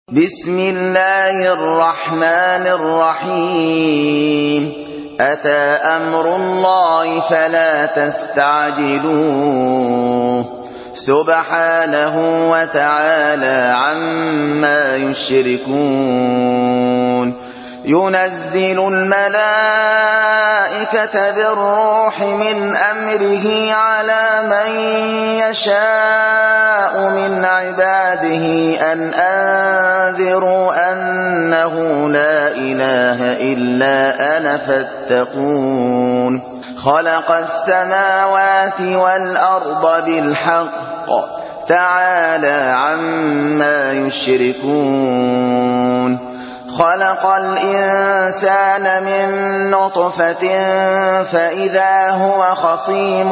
بسم الله الرحمن الرحيم أتى أمر الله فلا تستعجلوه سبحانه وتعالى عما يشركون ينزل الملائكة بالروح من أمره على من يشاء من عباده أن أنذروا أنه لا إله إلا أنا فاتقون خلق السماوات والأرض بالحق تعالى عما يشركون خلق الإنسان من نطفة فإذا هو خصيم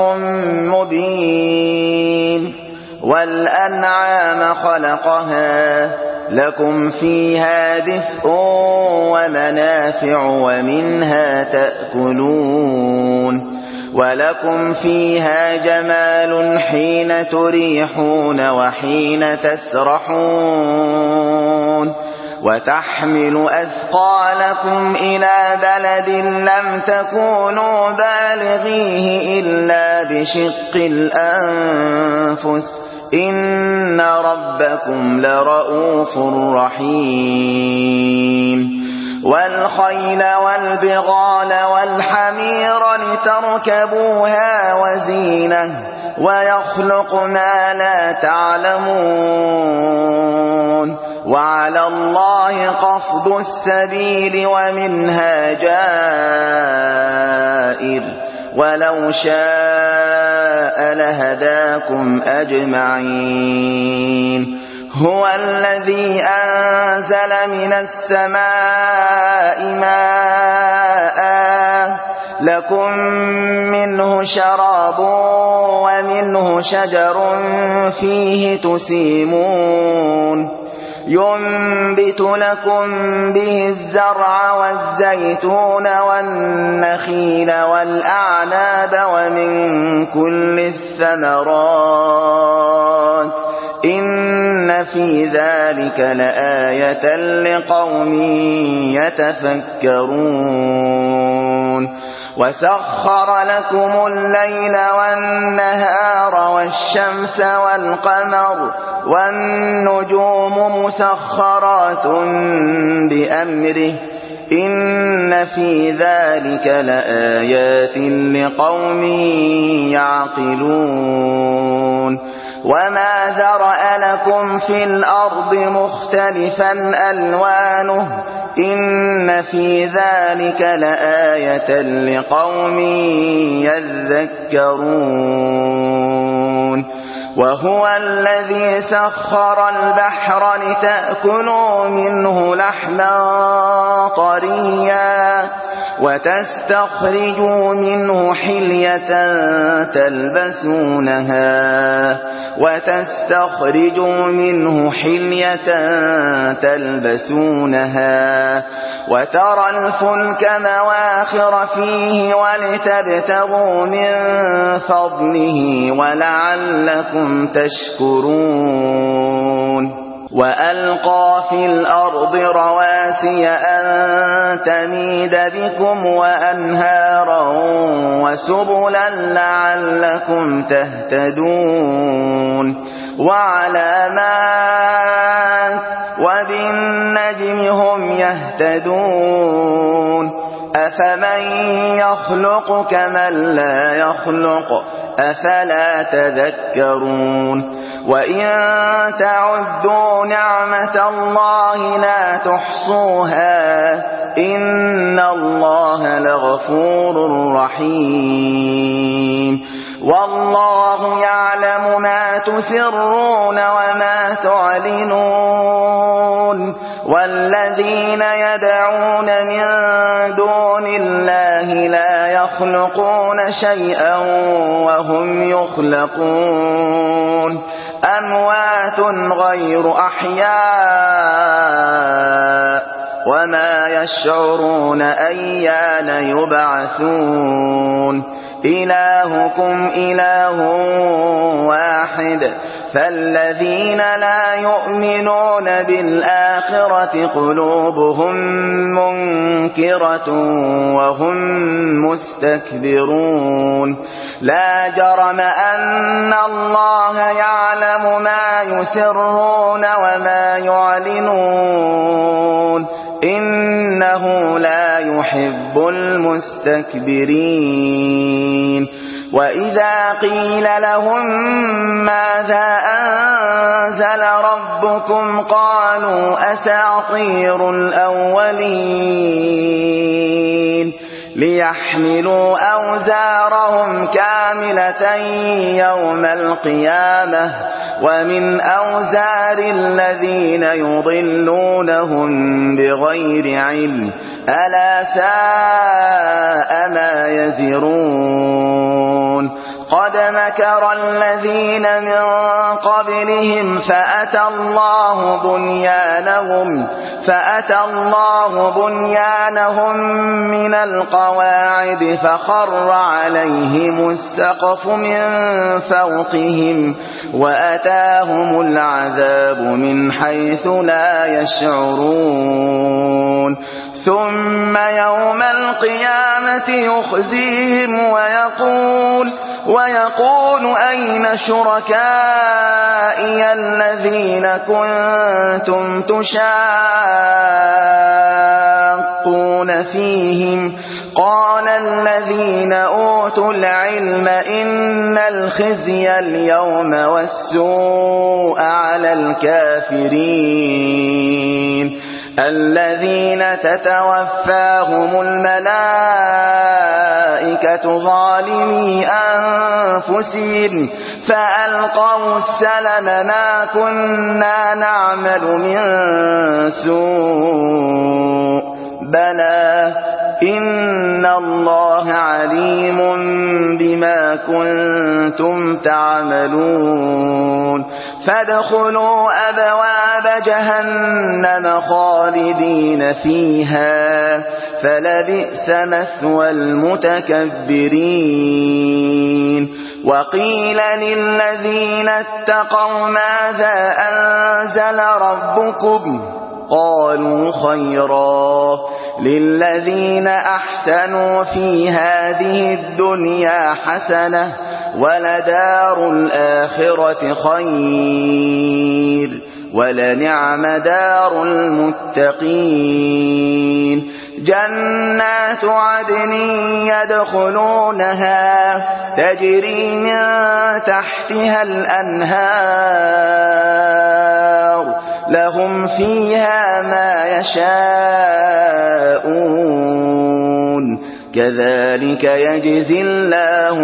مبين والأنعام خلقها لكم فيها دفء ومنافع ومنها تأكلون ولكم فيها جمال حين تريحون وحين تسرحون وتحمل أثقالكم إلى بلد لم تكونوا بالغيه إلا بشق الأنفس إن ربكم لرؤوف رحيم والخيل والبغال والحمير لتركبوها وزينة ويخلق ما لا تعلمون وعلى الله قصد السبيل ومنها جائر ولو شاء لهداكم أجمعين هو الذي أنزل من السماء ماء لكم منه شراب ومنه شجر فيه تسيمون ينبت لكم به الزرع والزيتون والنخيل والأعناب ومن كل الثمرات إن في ذلك لآية لقوم يتفكرون وسخر لكم الليل والنهار والشمس والقمر والنجوم مسخرات بأمره إن في ذلك لآيات لقوم يعقلون وما ذرأ لكم في الأرض مختلفا ألوانه إن في ذلك لآية لقوم يذكرون وهو الذي سخر البحر لتأكلوا منه لحما طريا وتستخرجوا منه حلية تلبسونها وترى الفلك مواخر فيه ولتبتغوا من فضله ولعلكم تشكرون وألقى في الأرض رواسي أن تميد بكم وأنهارا وسبلا لعلكم تهتدون وعلامات وبالنجم هم يهتدون أفمن يخلق كمن لا يخلق أفلا تذكرون وإن تعدوا نعمة الله لا تحصوها إن الله لغفور رحيم والله يعلم ما تسرون وما تعلنون والذين يدعون من دون الله لا يخلقون شيئا وهم يخلقون أموات غير أحياء وما يشعرون أيان يبعثون إلهكم إله واحد فالذين لا يؤمنون بالآخرة قلوبهم منكرة وهم مستكبرون لا جرم أن الله يعلم ما يسرون وما يعلنون إنه لا يحب المستكبرين وإذا قيل لهم ماذا أنزل ربكم قالوا أساطير الأولين ليحملوا أوزارهم كاملة يوم القيامة ومن أوزار الذين يضلونهم بغير علم ألا ساء ما يزرون قد مكر الذين من قبلهم فأتى الله بنيانهم من القواعد فخر عليهم السقف من فوقهم وأتاهم العذاب من حيث لا يشعرون ثم يوم القيامة يخزيهم ويقول أين شركائي الذين كنتم تشاقون فيهم قال الذين أوتوا العلم إن الخزي اليوم والسوء على الكافرين الذين تتوفاهم الملائكة ظالمي أنفسهم فألقوا السلم ما كنا نعمل من سوء بلى إن الله عليم بما كنتم تعملون فادخلوا أبواب جهنم خالدين فيها فلبئس مثوى المتكبرين وقيل للذين اتقوا ماذا أنزل ربكم قالوا خيرا للذين أحسنوا في هذه الدنيا حسنة ولدار الآخرة خير ولنعم دار المتقين جنات عدن يدخلونها تجري من تحتها الأنهار لهم فيها ما يشاءون كذلك يجزي الله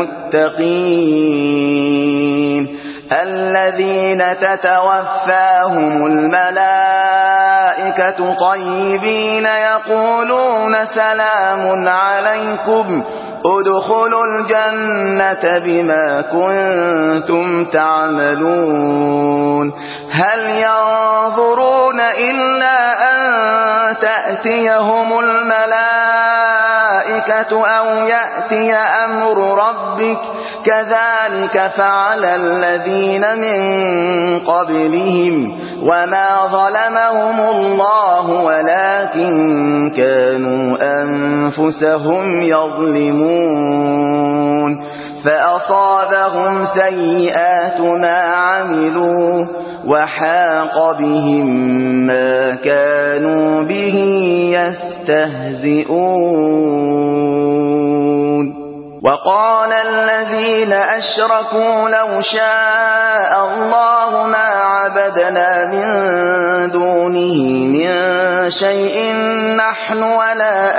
المتقين الذين تتوفاهم الملائكة طيبين يقولون سلام عليكم ادخلوا الجنة بما كنتم تعملون هل ينظرون إلا أن تأتيهم الملائكة أو يأتي أمر ربك كذلك فعل الذين من قبلهم وما ظلمهم الله ولكن كانوا أنفسهم يظلمون فأصابهم سيئات ما عملوا وحاق بهم ما كانوا به يستهزئون وقال الذين أشركوا لو شاء الله ما عبدنا من دونه من شيء نحن ولا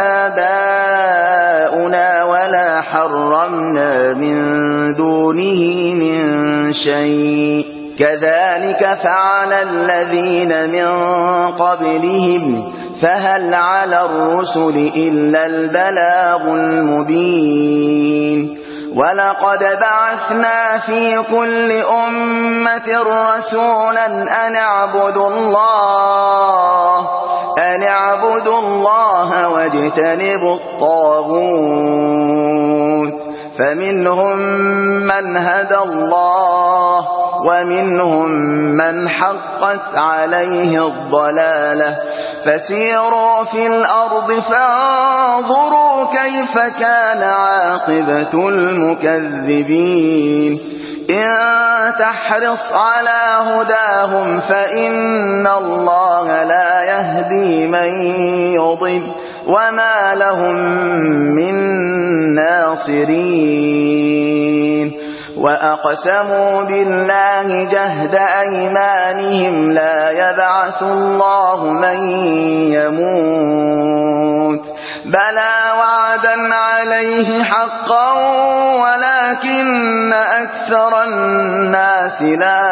آباؤنا ولا حرمنا من دونه من شيء كذلك فعل الذين من قبلهم فهل على الرسل إلا البلاغ المبين ولقد بعثنا في كل أمة رسولا أن اعبدوا الله واجتنبوا الطاغوت فمنهم من هدى الله ومنهم من حقت عليه الضلالة فسيروا في الأرض فانظروا كيف كان عاقبة المكذبين إن تحرص على هداهم فإن الله لا يهدي من يضل وما لهم من ناصرين وأقسموا بالله جهد أيمانهم لا يبعث الله من يموت بلى وعدا عليه حقا ولكن أكثر الناس لا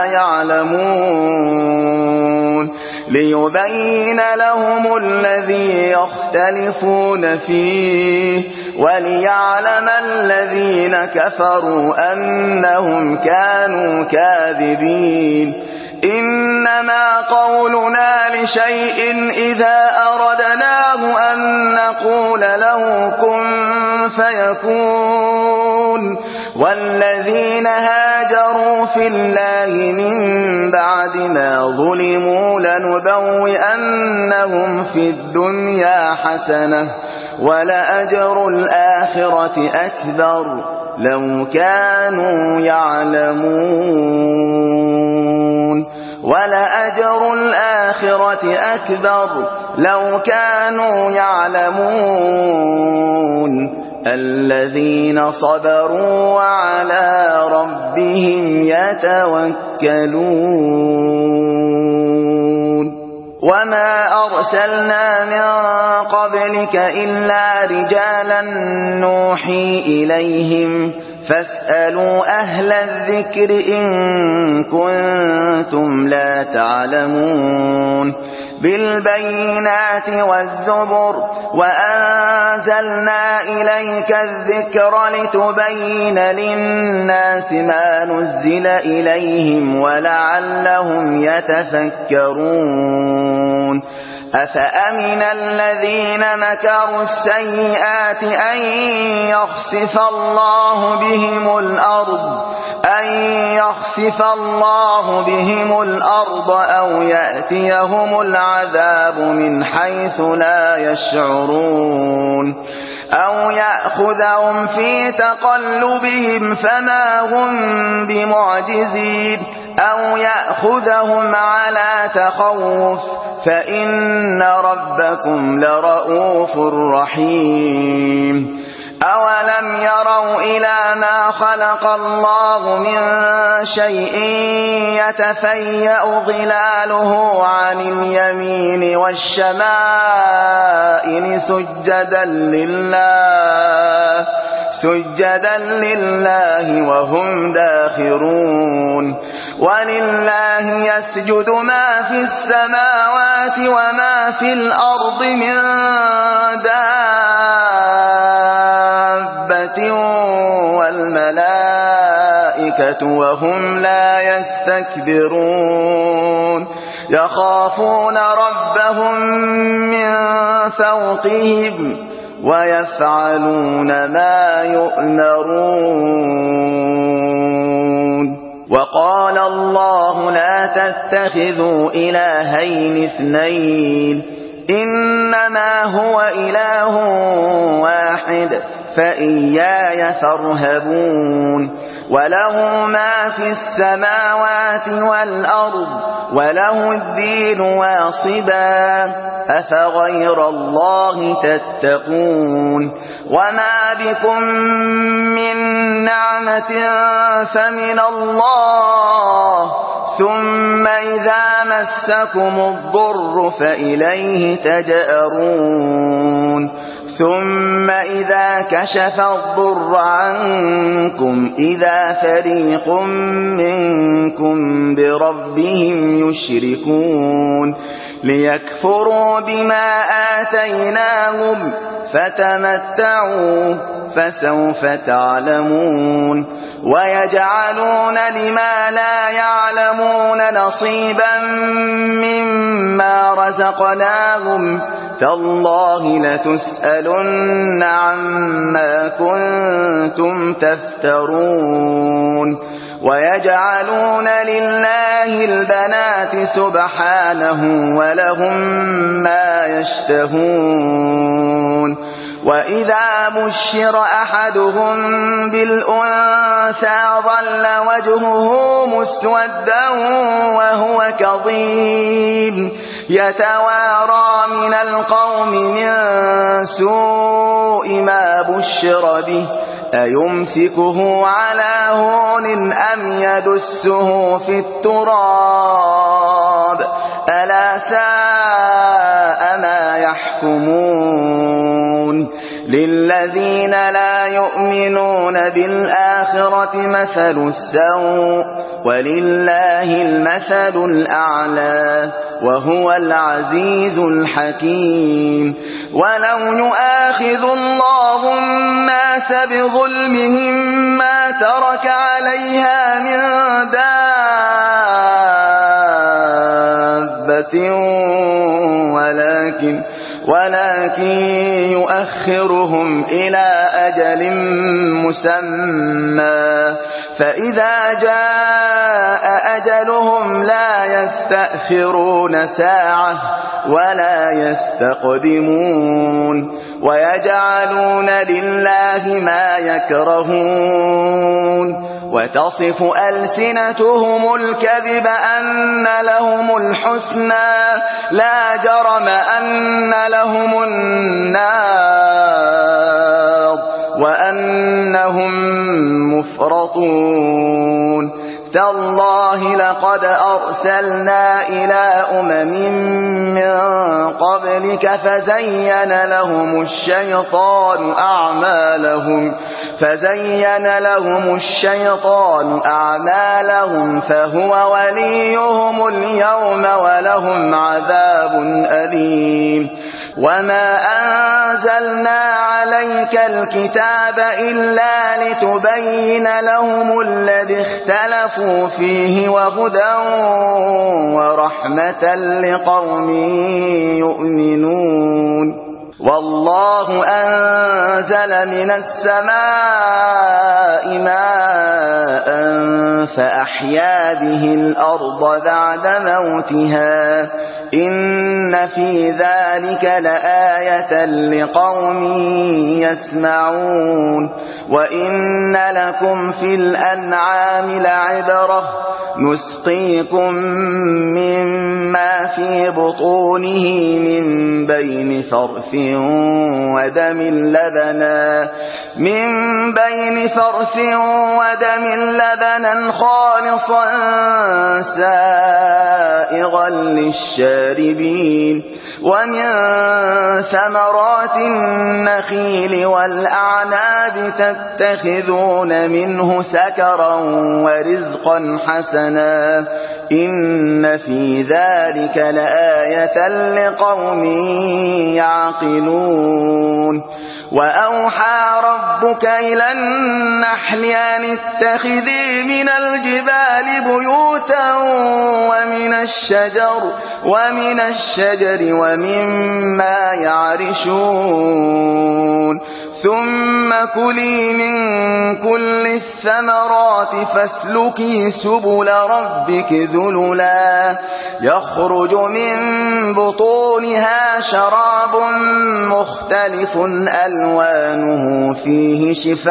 يعلمون ليبين لهم الذي يختلفون فيه وليعلم الذين كفروا أنهم كانوا كاذبين إنما قولنا لشيء إذا أردناه أن نقول له كن فيكون والذين هاجروا في الله من بعد ما ظلموا لنبوئنهم في الدنيا حسنة ولأجر الآخرة أكبر لو كانوا يعلمون ولأجر الآخرة أكبر لو كانوا يعلمون الذين صبروا وعلى ربهم يتوكلون وما أرسلنا من قبلك إلا رجالا نوحي إليهم فاسألوا أهل الذكر إن كنتم لا تعلمون بالبينات والزبر وأنزلنا إليك الذكر لتبين للناس ما نزل إليهم ولعلهم يتفكرون أفأمن الذين مكروا السيئات أن يخسف الله بهم الأرض أو يأتيهم العذاب من حيث لا يشعرون أو يأخذهم في تقلبهم فما هم بمعجزين أو يأخذهم على تخوف فإن ربكم لرؤوف رحيم أولم يروا إلى ما خلق الله من شيء يتفيأ ظلاله عن اليمين والشمائل سجدا لله وهم داخرون ولله يسجد ما في السماوات وما في الأرض من دابة والملائكة وهم لا يستكبرون يخافون ربهم من فوقهم ويفعلون ما يؤمرون وقال الله لا تتخذوا إلهين اثنين إنما هو إله واحد فإياي فارهبون وله ما في السماوات والأرض وله الدين واصبا أفغير الله تتقون وما بكم من نعمة فمن الله ثم إذا مسكم الضر فإليه تجأرون ثم إذا كشف الضر عنكم إذا فريق منكم بربهم يشركون ليكفروا بما آتيناهم فتمتعوا فسوف تعلمون ويجعلون لما لا يعلمون نصيبا مما رزقناهم تالله لتسألن عما كنتم تفترون ويجعلون لله البنات سبحانه ولهم ما يشتهون وإذا بشر أحدهم بالأنثى ظل وجهه مسودا وهو كظيم يتوارى من القوم من سوء ما بشر به أيمسكه على هون أم يدسه في التراب ألا ساء ما يحكمون للذين لا يؤمنون بالآخرة مثل السوء ولله المثل الأعلى وهو العزيز الحكيم ولو يؤاخذ الله الناس بظلمهم ما ترك عليها من دابة ولكن يؤخرهم إلى أجل مسمى فإذا جاء أجلهم لا يستأخرون ساعة ولا يستقدمون ويجعلون لله ما يكرهون وتصف ألسنتهم الكذب أن لهم الحسنى لا جرم أن لهم النار وأنهم مفرطون تالله لقد أرسلنا إلى من قبلك فزين لهم الشيطان أعمالهم فهو وليهم اليوم ولهم عذاب أليم وما أنزلنا عليك الكتاب إلا لتبين لهم الذي اختلفوا فيه وهدى ورحمة لقوم يؤمنون والله أنزل من السماء ماء فأحيا به الأرض بعد موتها إن في ذلك لآية لقوم يسمعون وإن لكم في الأنعام لعبرة نسقيكم مما في بطونه من بين فرث ودم لبنا خالصا سائغا للشاربين ومن ثمرات النخيل والأعناب تتخذون منه سكرا ورزقا حسنا إن في ذلك لآية لقوم يعقلون وأوحى ربك إلى النحل أن اتخذي من الجبال بيوتا ومن الشجر ومما يعرشون ثم كلي من كل الثمرات فاسلكي سبل ربك ذللا يخرج من بطونها شراب مختلف ألوانه فيه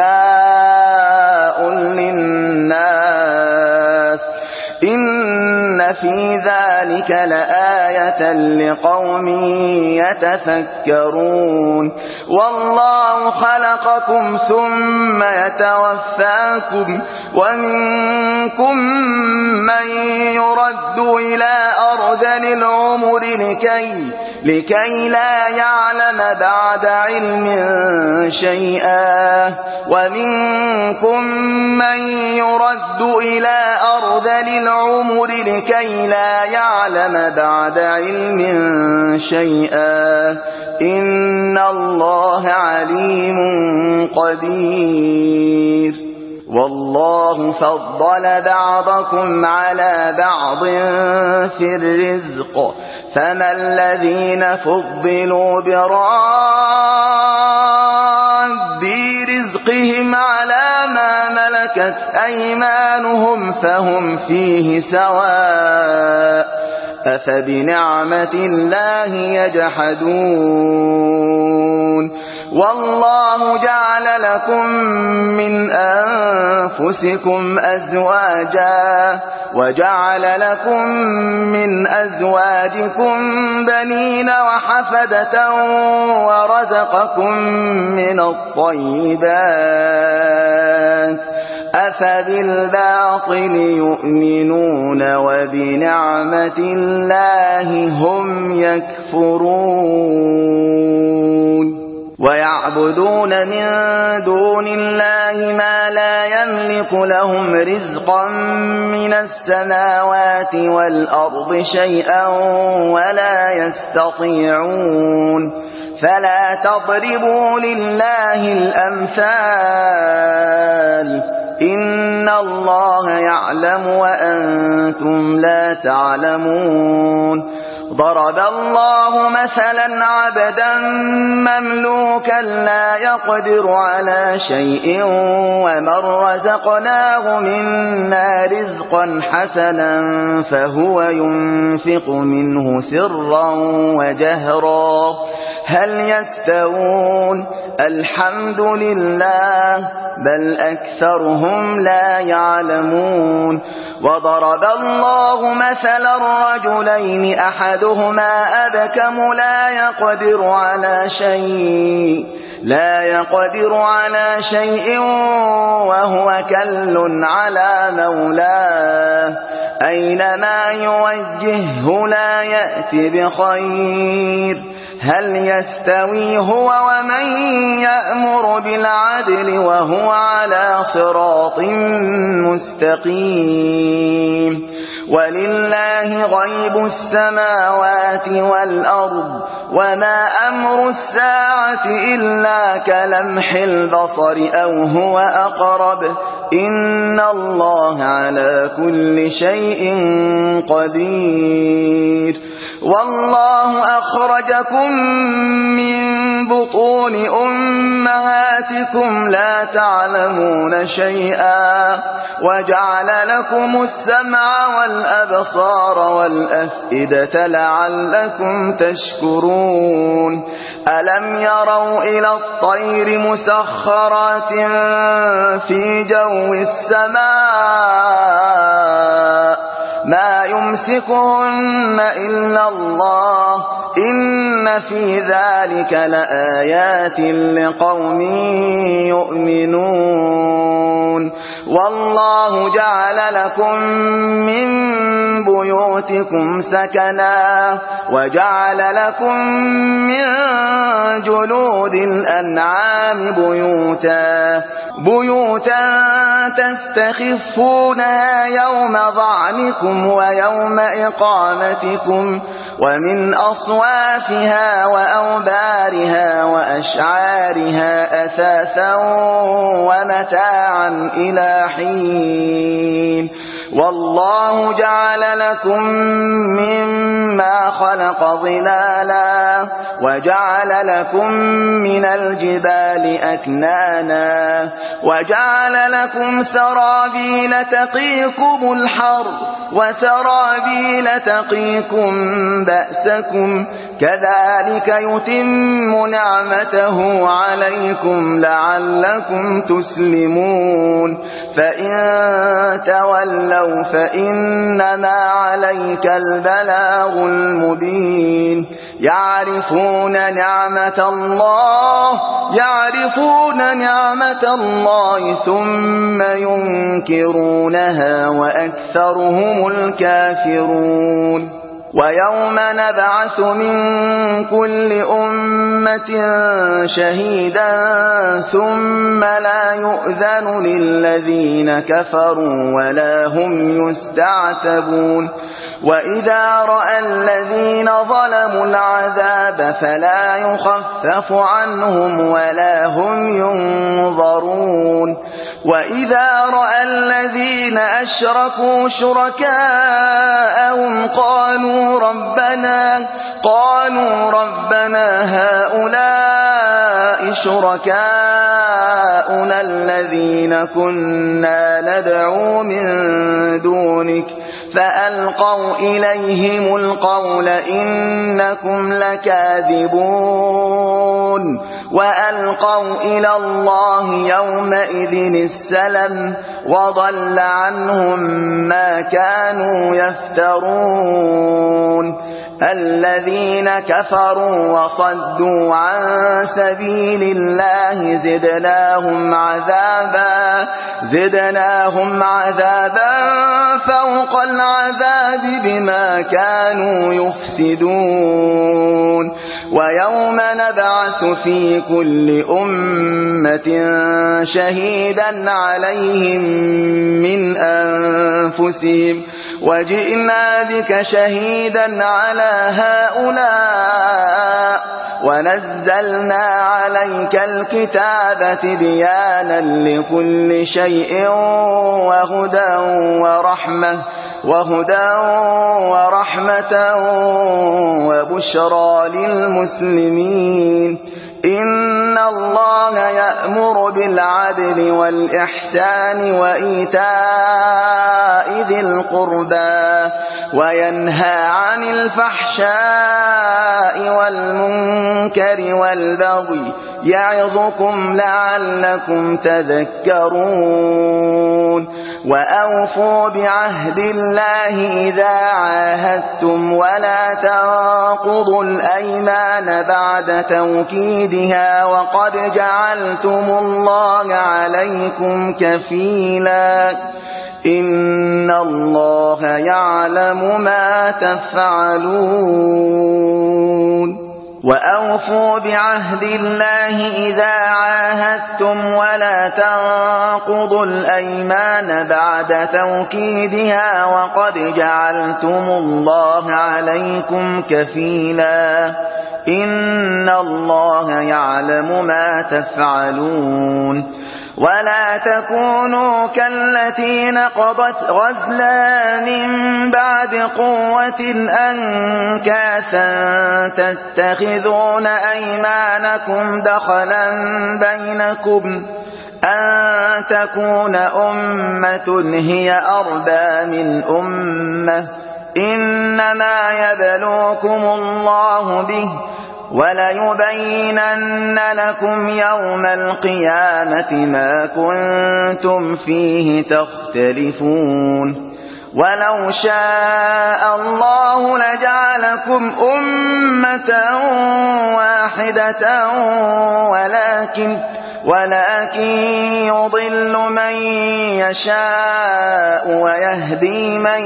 شفاء للناس إن في ذلك لآية لقوم يتفكرون والله خلقكم ثم يتوفاكم ومنكم من يرد إلى أرذل العمر لكي لا يعلم بعد علم شيئا ومنكم من يرد إلى أرذل العمر لكي لا يعلم بعد علم شيئا إن الله عليم قدير والله فضل بعضكم على بعض في الرزق فما الذين فضلوا براد رزقهم على ما ملكت ملكت أيمانهم فهم فيه سواء أفبنعمة الله يجحدون والله جعل لكم من أنفسكم أزواجا وجعل لكم من أزواجكم بنين وحفدة ورزقكم من الطيبات أفبالباطل يؤمنون وبنعمة الله هم يكفرون ويعبدون من دون الله ما لا يملك لهم رزقا من السماوات والأرض شيئا ولا يستطيعون فلا تضربوا لله الأمثال إن الله يعلم وأنتم لا تعلمون ضرب الله مثلا عبدا مملوكا لا يقدر على شيء ومن رزقناه منا رزقا حسنا فهو ينفق منه سرا وجهرا هل يستوون الحمد لله بل أكثرهم لا يعلمون وضرب الله مثلا رجلين أحدهما أبكم لا يقدر على شيء وهو كل على مولاه أينما يوجهه لا يأتي بخير هل يستوي هو ومن يأمر بالعدل وهو على صراط مستقيم ولله غيب السماوات والأرض وما أمر الساعة إلا كلمح البصر أو هو أقرب إن الله على كل شيء قدير والله أخرجكم من بطون أمهاتكم لا تعلمون شيئا وجعل لكم السمع والأبصار والأفئدة لعلكم تشكرون ألم يروا إلى الطير مسخرات في جو السماء ما يمسكهن إلا الله إن في ذلك لآيات لقوم يؤمنون والله جعل لكم من بيوتكم سكنا وجعل لكم من جلود الأنعام بيوتا تستخفونها يوم ظعنكم ويوم إقامتكم ومن أصوافها وأوبارها وأشعارها أثاثا ومتاعا إلى حين والله جعل لكم مما خلق ظلالا وجعل لكم من الجبال أكنانا وجعل لكم سرابيل تقيكم الحر وسرابيل تقيكم بأسكم كذلك يتم نعمته عليكم لعلكم تسلمون فإن تولوا فإنما عليك البلاغ المبين يعرفون نعمة الله ثم ينكرونها وأكثرهم الكافرون ويوم نبعث من كل أمة شهيدا ثم لا يؤذن للذين كفروا ولا هم يستعتبون وإذا رأى الذين ظلموا العذاب فلا يخفف عنهم ولا هم ينظرون وإذا رأى الذين أشركوا شركاءهم قالوا ربنا هؤلاء شركاء شركاؤنا الذين كنا ندعو من دونك فألقوا إليهم القول إنكم لكاذبون وألقوا إلى الله يومئذ السلم وضل عنهم ما كانوا يفترون الذين كفروا وصدوا عن سبيل الله زدناهم عذابا فوق العذاب بما كانوا يفسدون ويوم نبعث في كل أمة شهيدا عليهم من أنفسهم وجئنا بك شهيدا على هؤلاء ونزلنا عليك الكتاب تبيانا لكل شيء وهدى ورحمة وبشرى للمسلمين إن الله يأمر بالعدل والإحسان وإيتاء ذي القربى وينهى عن الفحشاء والمنكر والبغي يعظكم لعلكم تذكرون وأوفوا بعهد الله إذا عاهدتم ولا تنقضوا الأيمان بعد توكيدها وقد جعلتم الله عليكم كفيلا إن الله يعلم ما تفعلون وأوفوا بعهد الله إذا عاهدتم ولا تنقضوا الأيمان بعد توكيدها وقد جعلتم الله عليكم كفيلا إن الله يعلم ما تفعلون ولا تكونوا كالتي نقضت غزلها من بعد قوة أنكاثا تتخذون أيمانكم دخلا بينكم أن تكون أمة هي أربى من أمة إنما يبلوكم الله به وليبينن لكم يوم القيامة ما كنتم فيه تختلفون ولو شاء الله لجعلكم أمة واحدة ولكن يضل من يشاء ويهدي من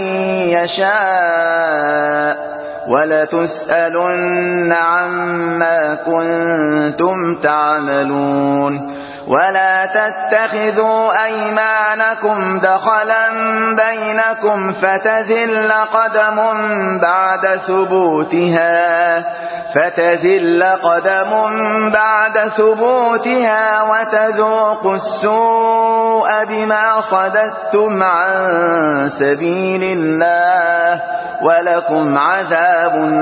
يشاء ولتسألن عما كنتم تعملون ولا تتخذوا أيمانكم دخلا بينكم فتزل قدم بعد ثبوتها وتذوقوا السوء بما صددتم عن سبيل الله ولكم عذاب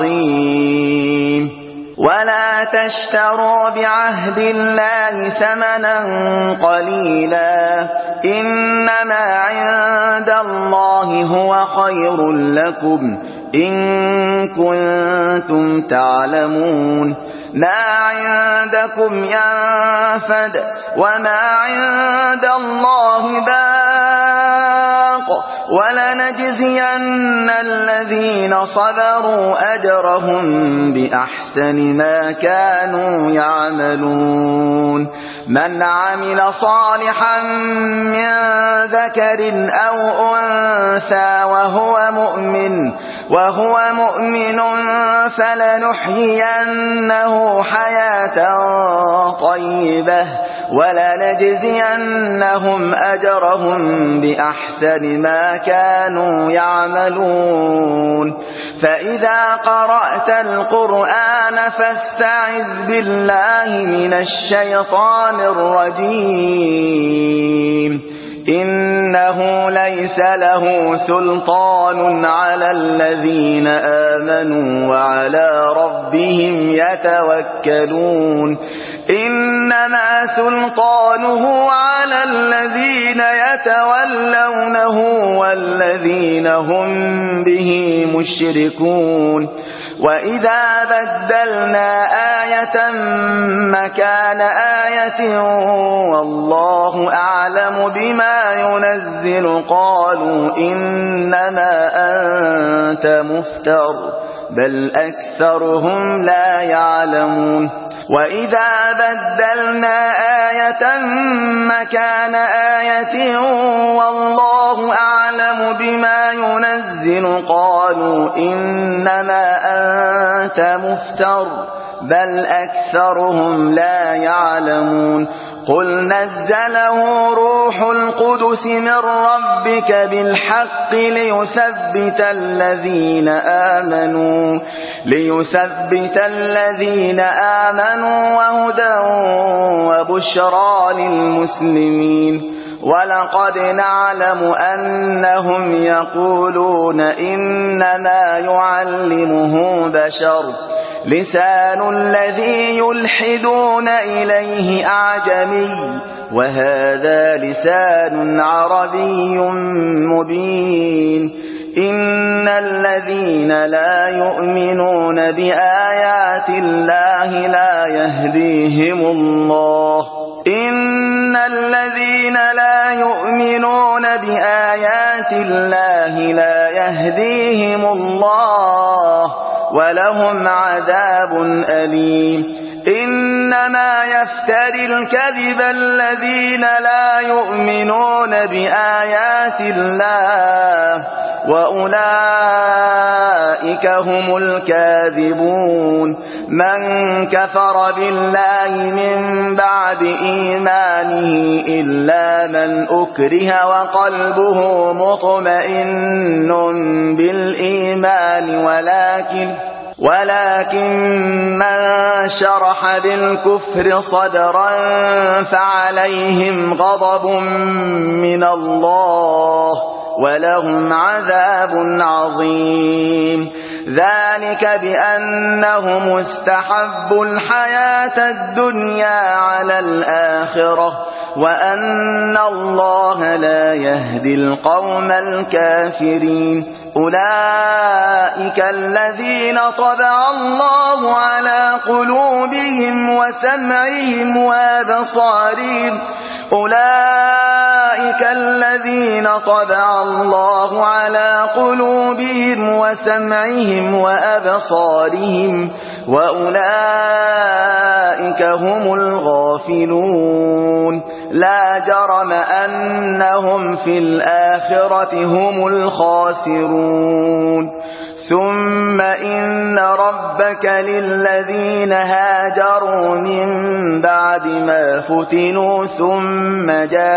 عظيم ولا تشتروا بعهد الله ثمنا قليلا إنما عند الله هو خير لكم إن كنتم تعلمون ما عندكم ينفد وما عند الله باق ولنجزين الذين صبروا أجرهم بأحسن ما كانوا يعملون من عمل صالحا من ذكر أو أنثى وهو مؤمن فلنحيينه حياة طيبة ولنجزينهم أجرهم بأحسن ما كانوا يعملون فإذا قرأت القرآن فاستعذ بالله من الشيطان الرجيم إنه ليس له سلطان على الذين آمنوا وعلى ربهم يتوكلون إنما سلطانه على الذين يتولونه والذين هم به مشركون وإذا بدلنا آية مكان آية والله أعلم بما ينزل قالوا إنما أنت مفتر بل أكثرهم لا يعلمون وإذا بدلنا آية مكان آية والله أعلم بما ينزل قالوا إنما أنت مفتر بل أكثرهم لا يعلمون قل نزله روح القدس من ربك بالحق ليثبت الذين آمنوا وهدى وبشرى للمسلمين ولقد نعلم أنهم يقولون إنما يعلمه بشر لسان الذي يلحدون إليه أعجمي وهذا لسان عربي مبين إن الذين لا يؤمنون بآيات الله لا يهديهم الله ولهم عذاب أليم إنما يفتري الكذب الذين لا يؤمنون بآيات الله وأولئك هم الكاذبون من كفر بالله من بعد إيمانه إلا من أكره وقلبه مطمئن بالإيمان ولكن من شرح بالكفر صدرا فعليهم غضب من الله ولهم عذاب عظيم ذلك بأنهم استحبوا الحياة الدنيا على الآخرة وأن الله لا يهدي القوم الكافرين أولئك الذين طبع الله على قلوبهم وسمعهم وأبصارهم وأولئك هم الغافلون لا جرم أنهم في الآخرة هم الخاسرون ثم إن ربك للذين هاجروا من بعد ما فتنوا ثم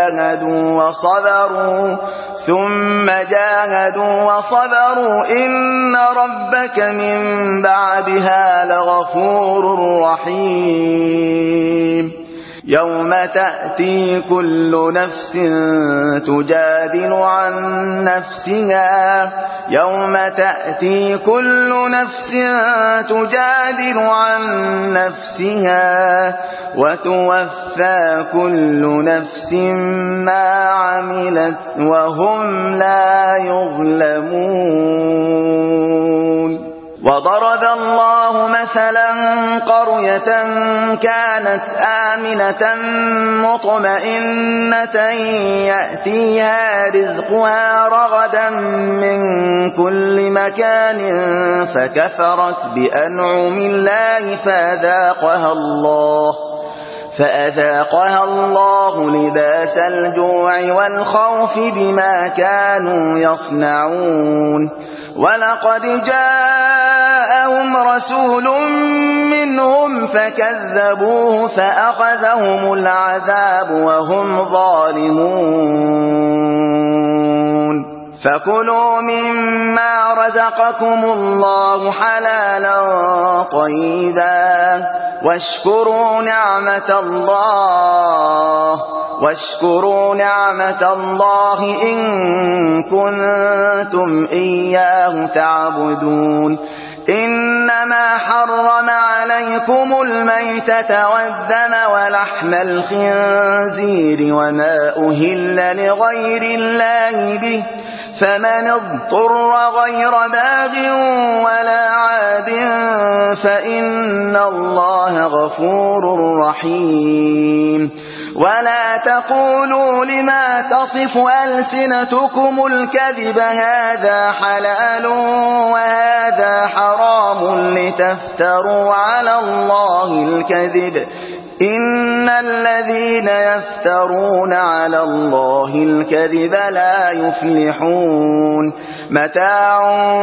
جاهدوا وصبروا إن ربك من بعدها لغفور رحيم يوم تأتي كل نفس تجادل عن نفسها وتوفى كل نفس ما عملت وهم لا يظلمون وضرب الله مثلا قرية كانت آمنة مطمئنة يأتيها رزقها رغدا من كل مكان فكفرت بأنعم الله فأذاقها الله لباس الجوع والخوف بما كانوا يصنعون ولقد جاءهم رسول منهم فكذبوه فأخذهم العذاب وهم ظالمون فكلوا مما رزقكم الله حلالا طيبا واشكروا نعمة الله إن كنتم إياه تعبدون إنما حرم عليكم عليكم الميتة والدم ولحم الخنزير وما أهل لغير الله به فمن اضطر غير باغ ولا عاد فإن الله غفور رحيم. ولا تقولوا لما تصف ألسنتكم الكذب هذا حلال وهذا حرام لتفتروا على الله الكذب إن الذين يفترون على الله الكذب لا يفلحون. متاع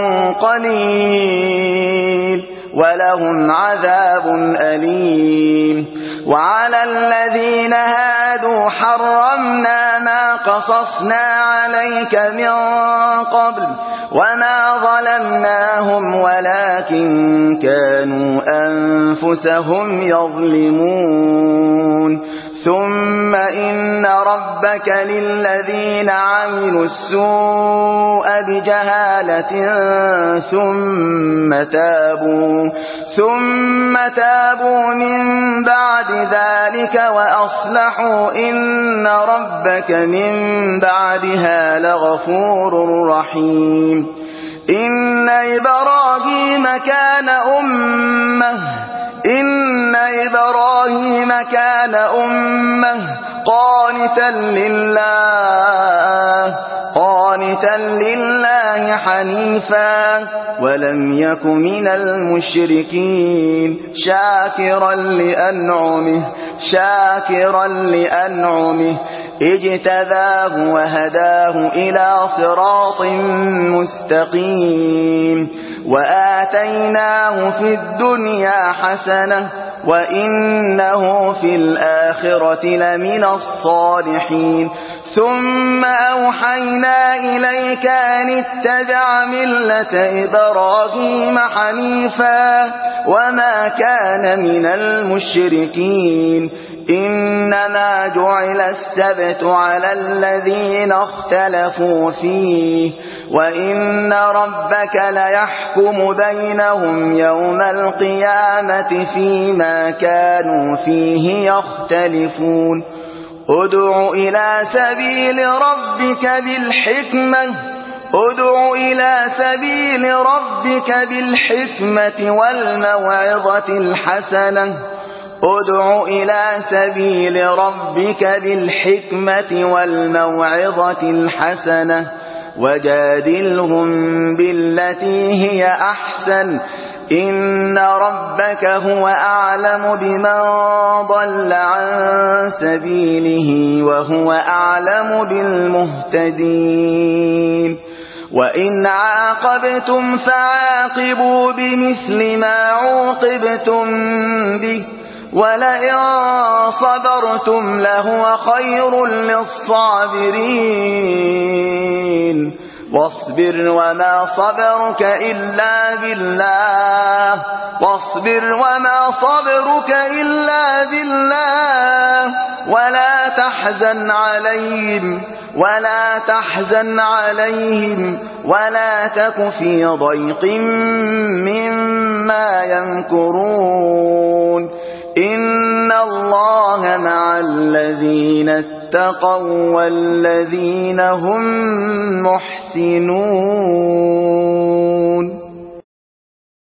قليل ولهم عذاب أليم. وعلى الذين هادوا حرمنا ما قصصنا عليك من قبل وما ظلمناهم ولكن كانوا أنفسهم يظلمون. ثم إن ربك للذين عملوا السوء بجهالة ثم تابوا من بعد ذلك وأصلحوا إن ربك من بعدها لغفور رحيم. إن إبراهيم كان أمة قانتا لله حنيفا ولم يك من المشركين شاكرا لأنعمه اجتباه وهداه إلى صراط مستقيم. وآتيناه في الدنيا حسنة وإنه في الآخرة لمن الصالحين. ثم أوحينا إليك أن اتبع ملة إبراهيم حنيفا وما كان من المشركين. إنما جعل السبت على الذين اختلفوا فيه وإن ربك ليحكم بينهم يوم القيامة فيما كانوا فيه يختلفون. ادع إلى سبيل ربك بالحكمة والموعظة الحسنة وجادلهم بالتي هي أحسن إن ربك هو أعلم بمن ضل عن سبيله وهو أعلم بالمهتدين. وإن عاقبتم فعاقبوا بمثل ما عوقبتم به ولئن صبرتم لهو خير للصابرين. واصبر وما صبرك إلا بالله ولا تحزن عليهم ولا تك في ضيق مما يمكرون. إن الله مع الذين اتقوا والذين هم محسنون.